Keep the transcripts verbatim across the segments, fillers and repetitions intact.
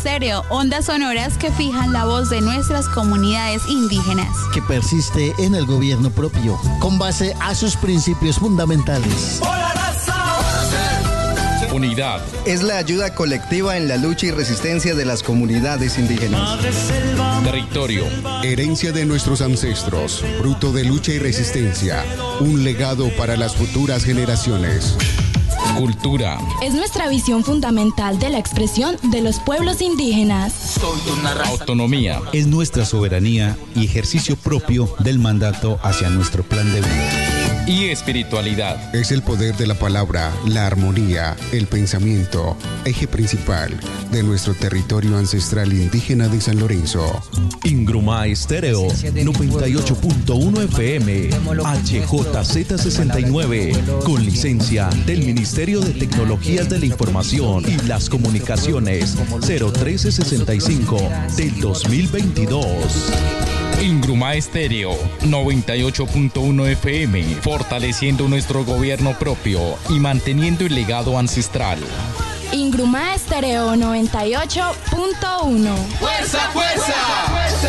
Estéreo, ondas sonoras que fijan la voz de nuestras comunidades indígenas. Que persiste en el gobierno propio, con base a sus principios fundamentales. Unidad. Es la ayuda colectiva en la lucha y resistencia de las comunidades indígenas. Territorio. Herencia de nuestros ancestros, fruto de lucha y resistencia, un legado para las futuras generaciones. Cultura. Es nuestra visión fundamental de la expresión de los pueblos indígenas. Autonomía. Es nuestra soberanía y ejercicio propio del mandato hacia nuestro plan de vida. Y espiritualidad. Es el poder de la palabra, la armonía, el pensamiento, eje principal de nuestro territorio ancestral indígena de San Lorenzo. Ingrumá Estéreo, noventa y ocho punto uno F M, H J Z sesenta y nueve, con licencia del Ministerio de Tecnologías de la Información y las Comunicaciones, cero trece sesenta y cinco del dos mil veintidós. Ingrumá Estéreo, noventa y ocho punto uno F M, fortaleciendo nuestro gobierno propio y manteniendo el legado ancestral. Ingrumá Estéreo noventa y ocho punto uno. ¡Fuerza, fuerza! ¡Fuerza!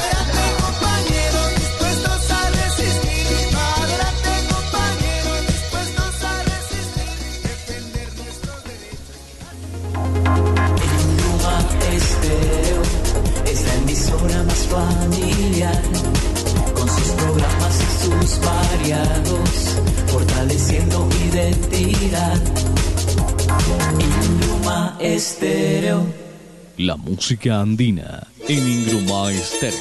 Más familiar, con sus programas y sus variados, fortaleciendo identidad. Ingrumá Estéreo. La música andina en Ingrumá Estéreo.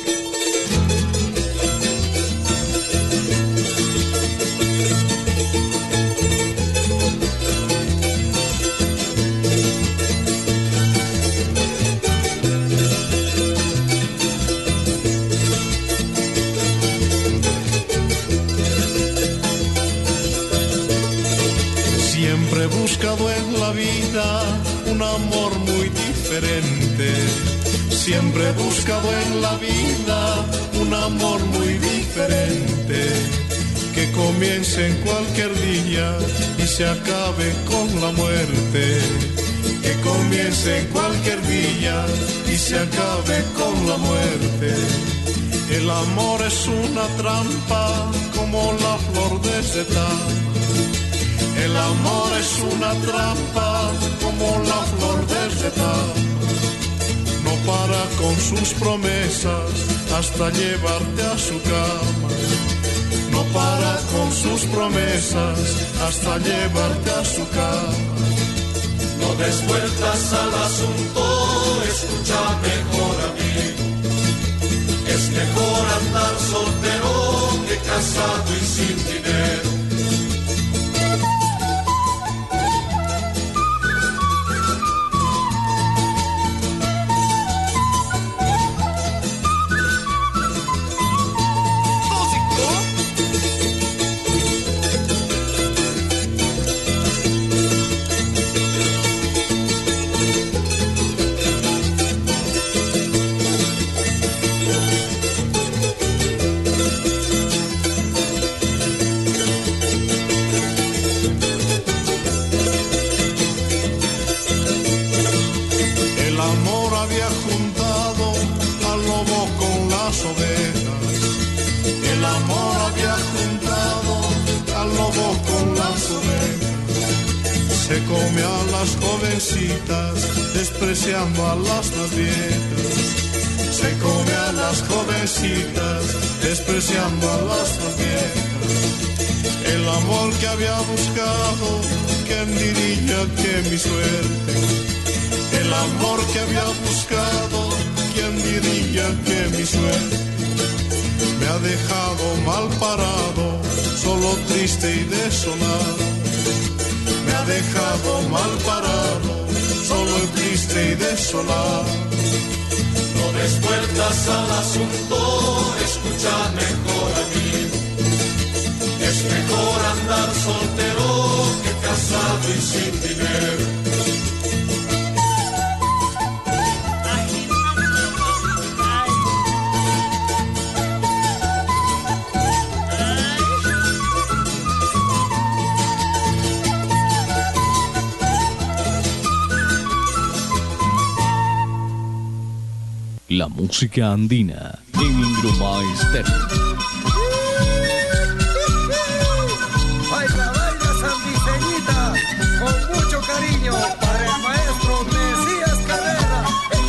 En la vida un amor muy diferente. Siempre he buscado en la vida un amor muy diferente, que comience en cualquier día y se acabe con la muerte. Que comience en cualquier día y se acabe con la muerte. El amor es una trampa como la flor de Zetama. El amor es una trampa como la flor del Zetama. No para con sus promesas hasta llevarte a su cama. No para con sus promesas hasta llevarte a su cama. No des vueltas al asunto, escucha mejor amigo. Es mejor andar soltero que casado y sin dinero. Se come a las jovencitas, despreciando a las más viejas. Se come a las jovencitas, despreciando a las más viejas. El amor que había buscado, ¿quién diría que mi suerte? El amor que había buscado, ¿quién diría que mi suerte? Me ha dejado mal parado, solo triste y desolado. Me ha dejado mal parado, solo triste y desolado. No des vueltas al asunto, escucha mejor amigo. Es mejor andar soltero que casado y sin dinero. La música andina en Ingruma Estéreo. Baila, baila, Sandiseñita, con mucho cariño para el maestro Mesías Carrera.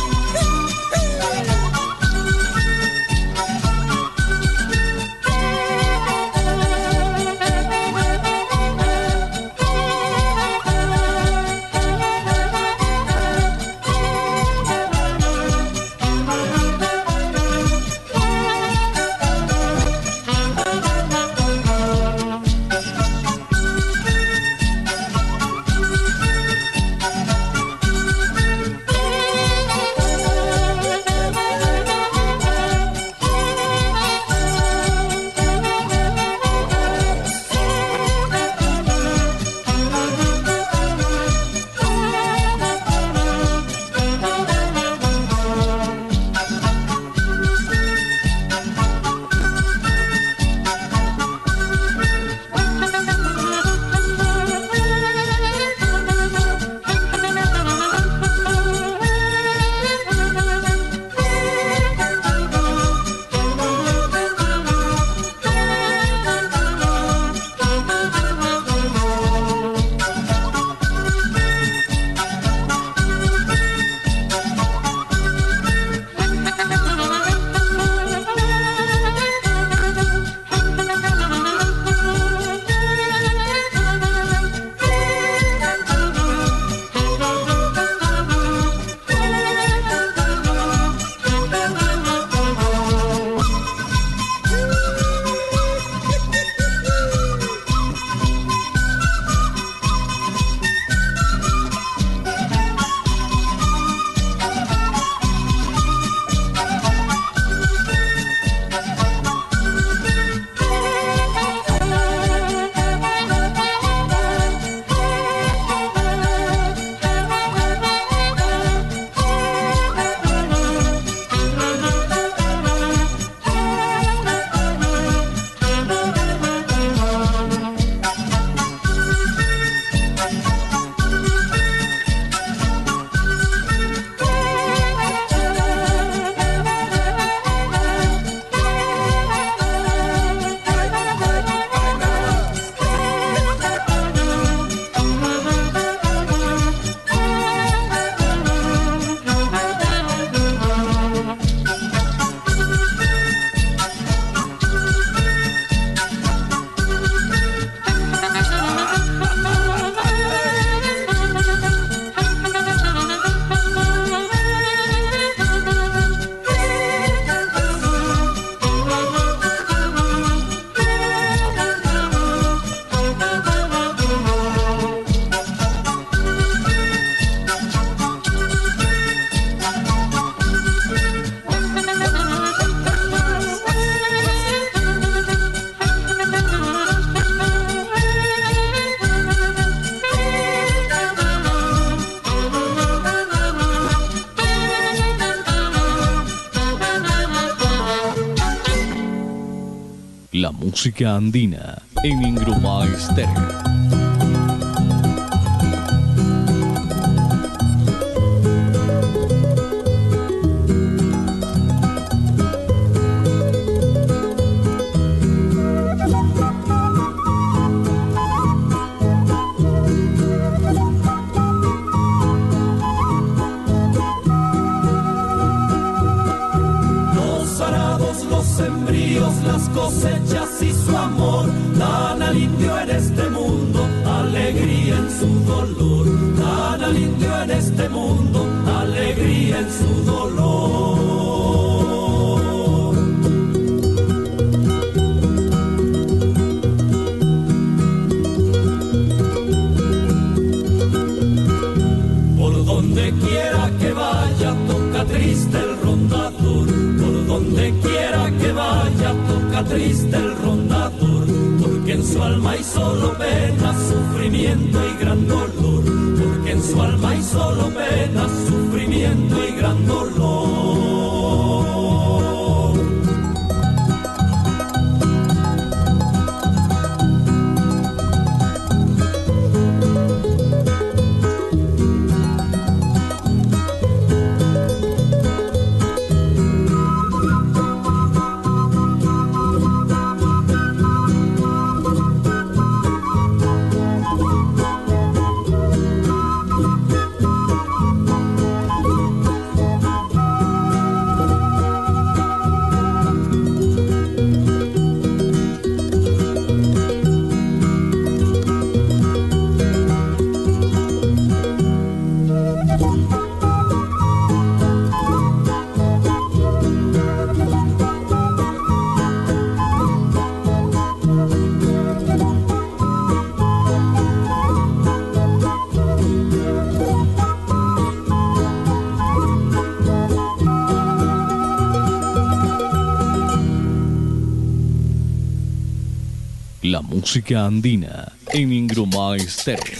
La música andina en Ingruma Estéreo. Las cosechas y su amor dan al indio en este mundo alegría en su dolor, dan al indio en este mundo alegría en su dolor. Por donde quiera que vaya toca triste el rondador, por donde quiera que vaya toca triste el rondador, porque en su alma hay solo pena, sufrimiento y gran dolor, porque en su alma hay solo pena, sufrimiento y gran dolor. La música andina en Ingrumay Stereo.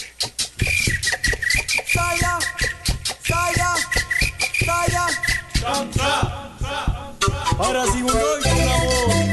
Saya, saya, saya, canta, para segundo y con la voz.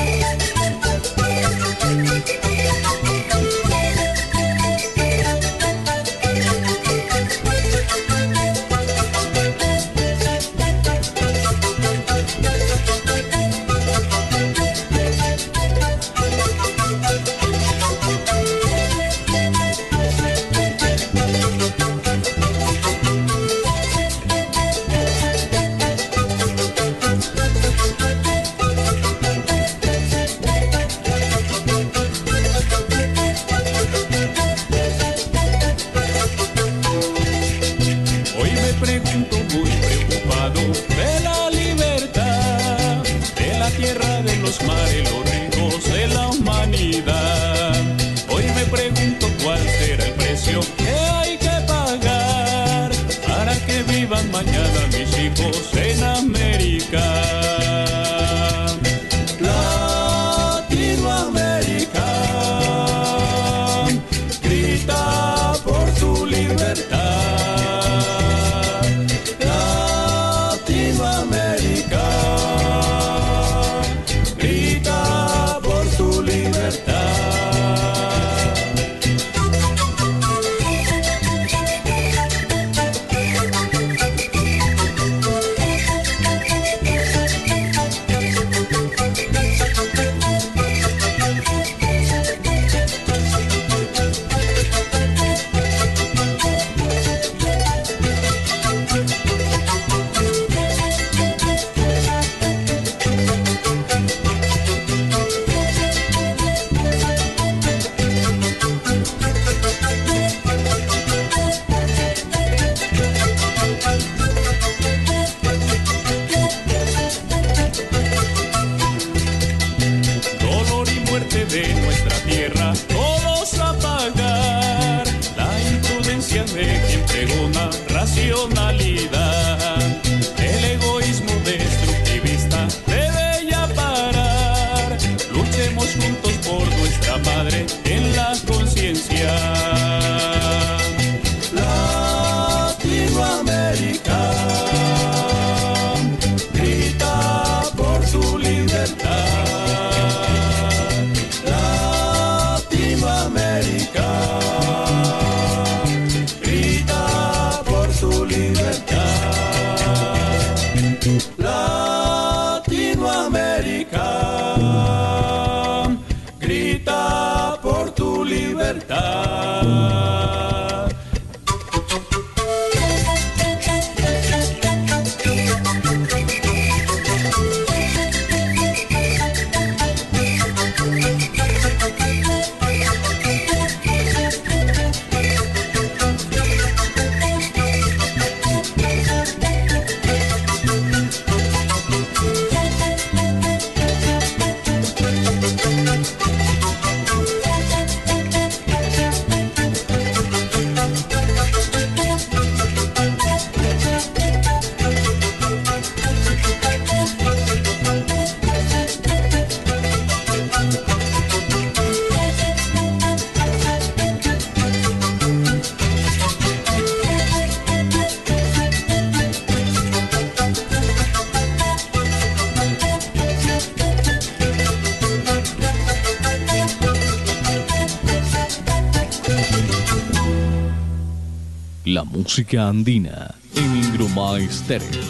Mañana mis hijos en América, Latinoamérica, grita por tu libertad, Latinoamérica, grita por tu libertad. El egoísmo destructivista debe ya parar. Luchemos juntos por nuestra madre en la conciencia. Latinoamérica, grita por tu libertad. Latinoamérica, Latinoamérica, grita por tu libertad. La música andina en Ingrumay Stereo.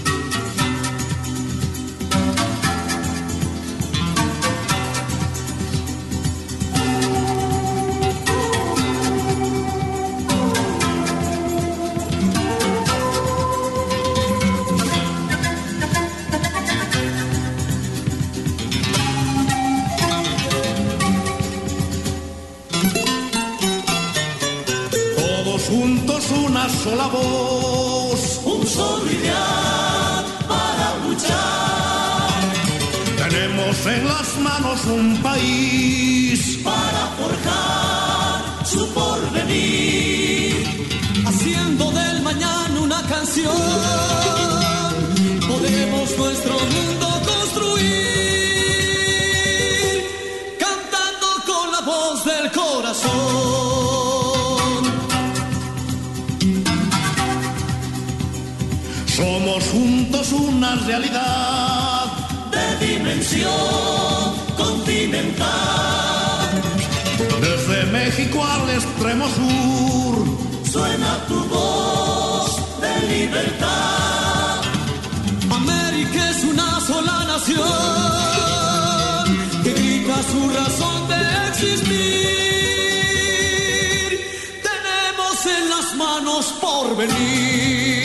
Una sola voz, un solo ideal para luchar. Tenemos en las manos un país para forjar su porvenir. Haciendo del mañana una canción, podemos nuestro mundo construir. Cantando con Somos juntos una realidad de dimensión continental. Desde México al extremo sur suena tu voz de libertad. América es una sola nación que grita su razón de existir. Tenemos en las manos por venir.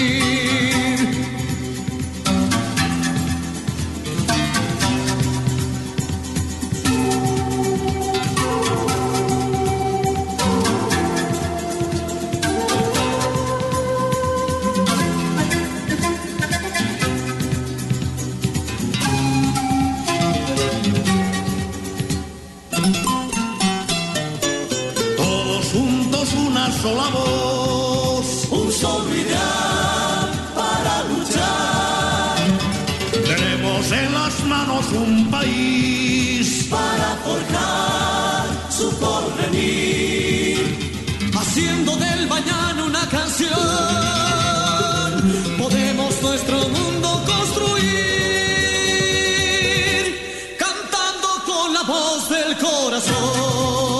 Sola voz, un solo ideal para luchar. Tenemos en las manos un país para forjar su porvenir. Haciendo del mañana una canción, podemos nuestro mundo construir, cantando con la voz del corazón.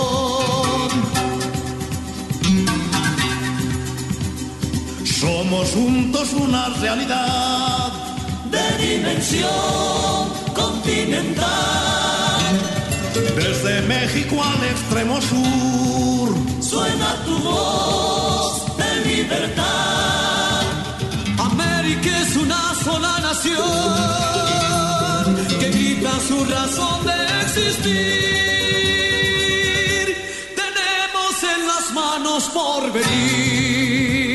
Somos juntos una realidad de dimensión continental. Desde México al extremo sur suena tu voz de libertad. América es una sola nación que grita su razón de existir. Tenemos en las manos por venir.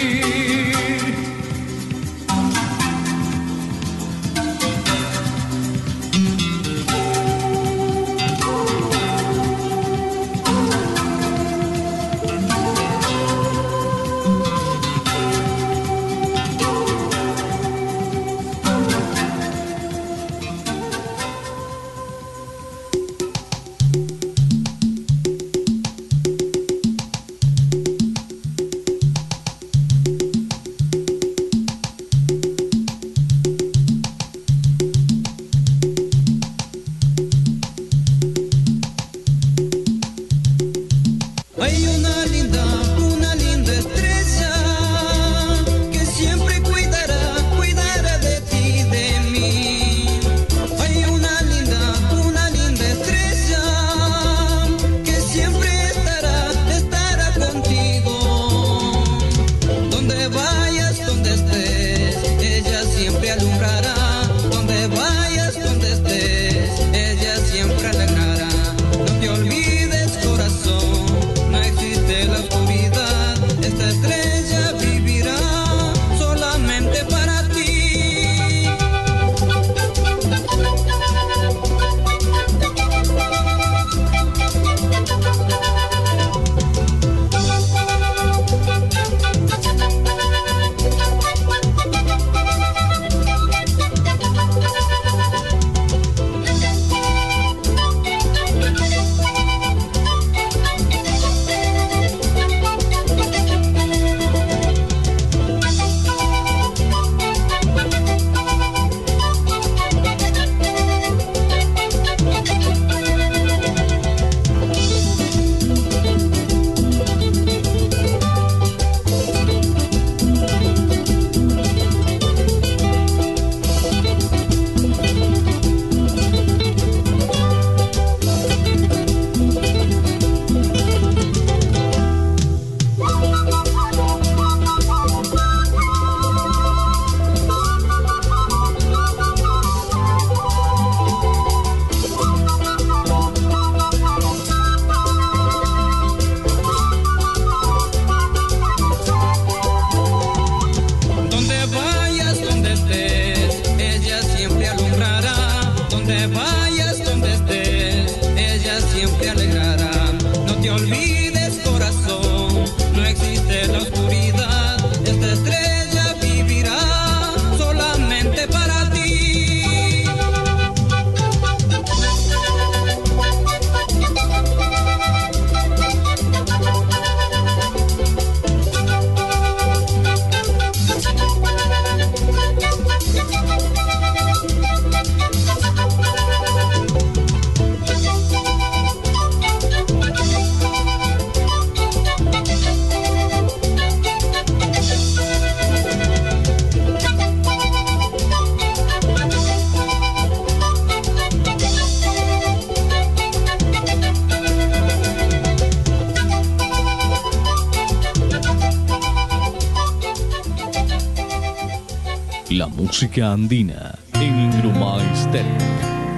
La música andina en Ingrumay Stereo.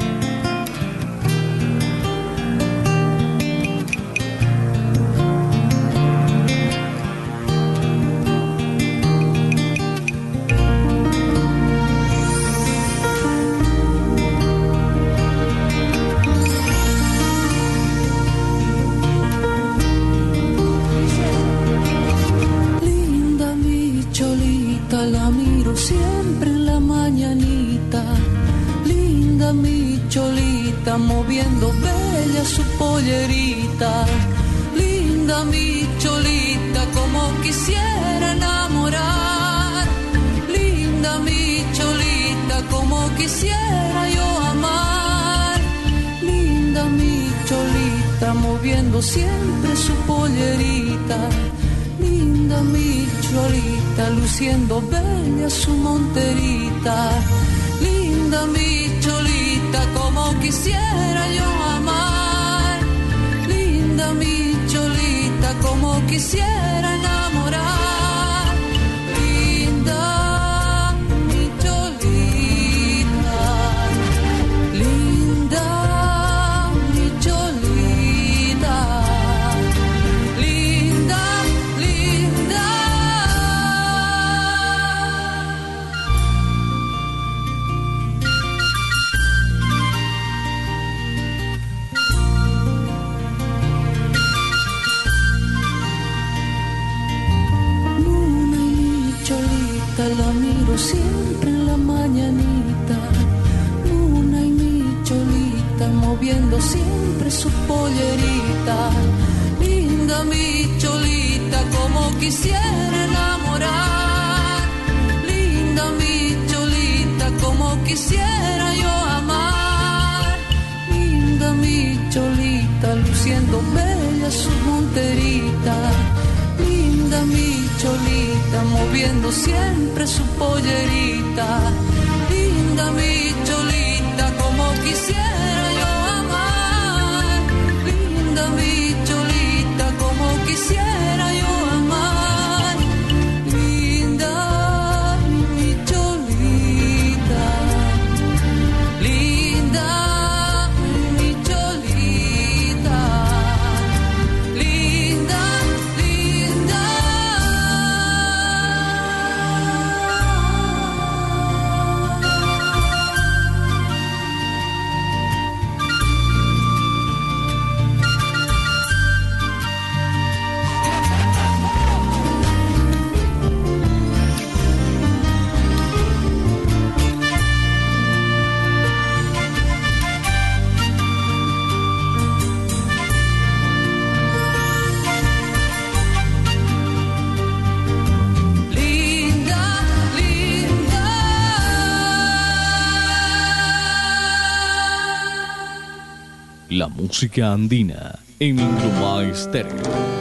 Moviendo bella su pollerita, linda mi cholita, como quisiera enamorar, linda mi cholita, como quisiera yo amar, linda mi cholita, moviendo siempre su pollerita, linda mi cholita, luciendo bella su monterita, linda mi cholita, como quisiera yo amar, linda mi cholita, como quisiera enamorar, linda mi cholita, linda mi cholita, linda, linda. La miro siempre en la mañanita, Luna y mi cholita, moviendo siempre su pollerita, linda mi cholita, como quisiera enamorar, linda mi cholita, como quisiera yo amar, linda mi cholita, luciendo bella su monterita, linda mi cholita, moviendo siempre su pollerita, linda mi cholita, como quisiera yo amar, linda mi cholita, como quisiera yo amar, linda mi cholita, linda mi cholita, linda, linda. La música andina en Ingrumay Stereo.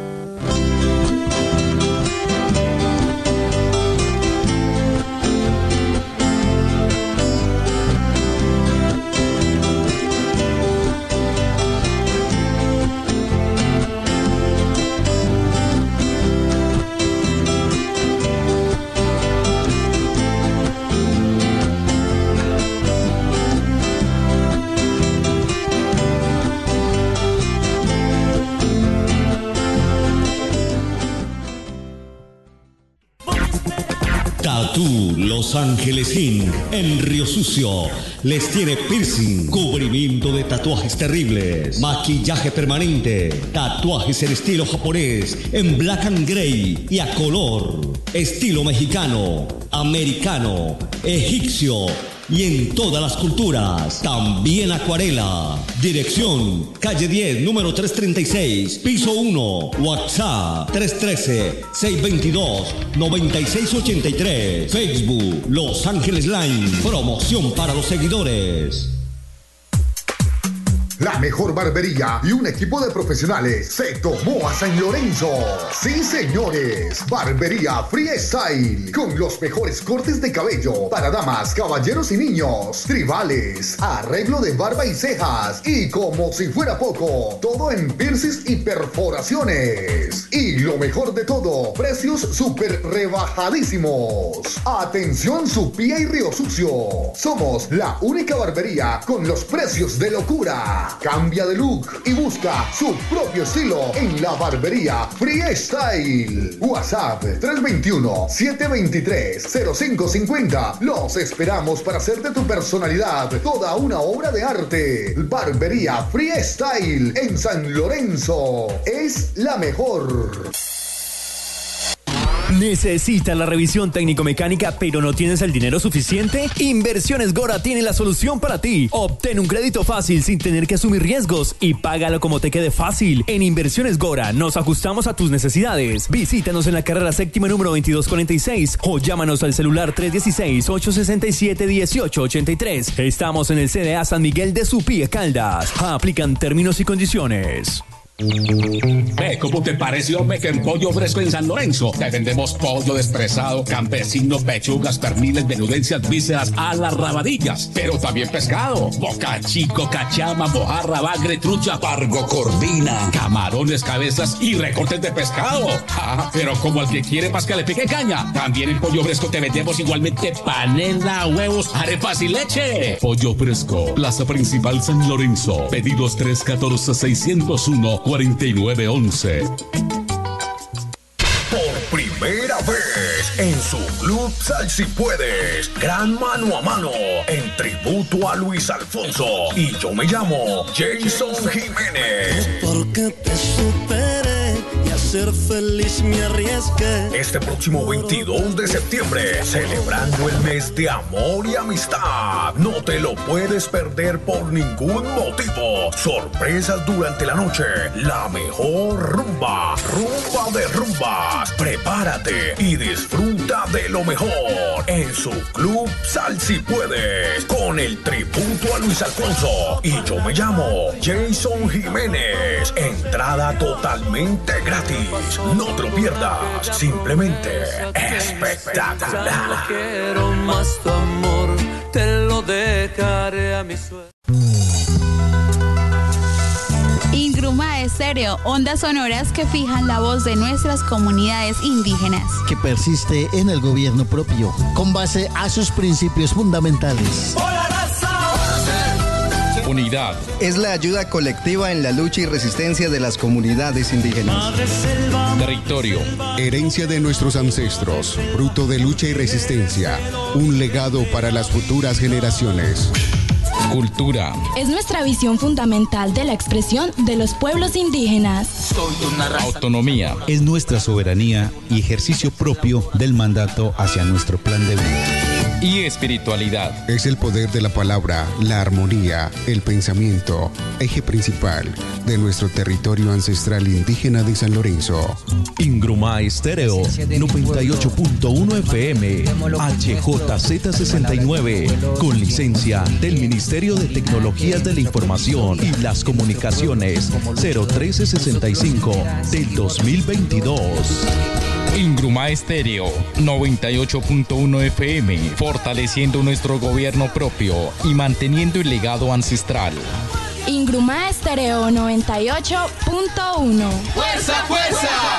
Tatú Los Ángeles Incorporated en Río Sucio les tiene piercing, cubrimiento de tatuajes terribles, maquillaje permanente, tatuajes en estilo japonés, en black and gray y a color, estilo mexicano, americano, egipcio y en todas las culturas, también acuarela. Dirección, calle diez, número trescientos treinta y seis, piso uno, WhatsApp tres uno tres, seis dos dos, nueve seis ocho tres, Facebook, Los Ángeles Line, promoción para los seguidores. La mejor barbería y un equipo de profesionales se tomó a San Lorenzo. Sí, señores, Barbería Freestyle, con los mejores cortes de cabello para damas, caballeros y niños, tribales, arreglo de barba y cejas, y como si fuera poco, todo en piercings y perforaciones. Y lo mejor de todo, precios súper rebajadísimos. Atención Supía y Río Sucio, somos la única barbería con los precios de locura. Cambia de look y busca su propio estilo en la Barbería Freestyle. WhatsApp tres dos uno, siete dos tres, cero cinco cinco cero. Los esperamos para hacer de tu personalidad toda una obra de arte. Barbería Freestyle en San Lorenzo es la mejor. ¿Necesitas la revisión técnico-mecánica pero no tienes el dinero suficiente? Inversiones Gora tiene la solución para ti. Obtén un crédito fácil sin tener que asumir riesgos y págalo como te quede fácil. En Inversiones Gora nos ajustamos a tus necesidades. Visítanos en la carrera séptima número veintidós cuarenta y seis o llámanos al celular tres uno seis, ocho seis siete, uno ocho ocho tres. Estamos en el C D A San Miguel de Supía, Caldas. Aplican términos y condiciones. Ve, ¿cómo te pareció que en Pollo Fresco en San Lorenzo te vendemos pollo despresado, campesino, pechugas, perniles, menudencias, vísceras a las rabadillas, pero también pescado, boca chico, cachama, mojarra, bagre, trucha, pargo, corvina, camarones, cabezas y recortes de pescado. Ah, pero como al que quiere más que le pique caña, también en Pollo Fresco te vendemos igualmente panela, huevos, arepas y leche. Pollo Fresco, Plaza Principal San Lorenzo, pedidos tres uno cuatro, seis cero uno, cuatro nueve once. Por primera vez en su club Sal Si Puedes, gran mano a mano en tributo a Luis Alfonso, y yo me llamo Jason Jiménez. Porque te superé y a ser feliz me arriesgué. Este próximo veintidós de septiembre, celebrando el mes de amor y amistad, no te lo puedes perder por ningún motivo. Sorpresas durante la noche, la mejor rumba, rumba de rumbas. Prepárate y disfruta de lo mejor en su club Sal Si Puedes, con el tributo a Luis Alfonso, y yo me llamo Jason Jiménez. Entrada totalmente gratis. No te lo pierdas. Simplemente espectacular. Quiero más tu amor, te lo dejaré a mi suerte. Ingruma Estéreo, ondas sonoras que fijan la voz de nuestras comunidades indígenas. Que persiste en el gobierno propio, con base a sus principios fundamentales. Unidad. Es la ayuda colectiva en la lucha y resistencia de las comunidades indígenas. Territorio. Herencia de nuestros ancestros, fruto de lucha y resistencia, un legado para las futuras generaciones. Cultura. Es nuestra visión fundamental de la expresión de los pueblos indígenas. Autonomía. Es nuestra soberanía y ejercicio propio del mandato hacia nuestro plan de vida. Y espiritualidad. Es el poder de la palabra, la armonía, el pensamiento, eje principal de nuestro territorio ancestral indígena de San Lorenzo. Ingruma Estéreo noventa y ocho punto uno F M, H J Z sesenta y nueve, con licencia del Ministerio de Tecnologías de la Información y las Comunicaciones cero trece sesenta y cinco del dos mil veintidós. Ingruma Estéreo noventa y ocho punto uno F M, fortaleciendo nuestro gobierno propio y manteniendo el legado ancestral. Ingruma Estéreo noventa y ocho punto uno. ¡Fuerza, fuerza!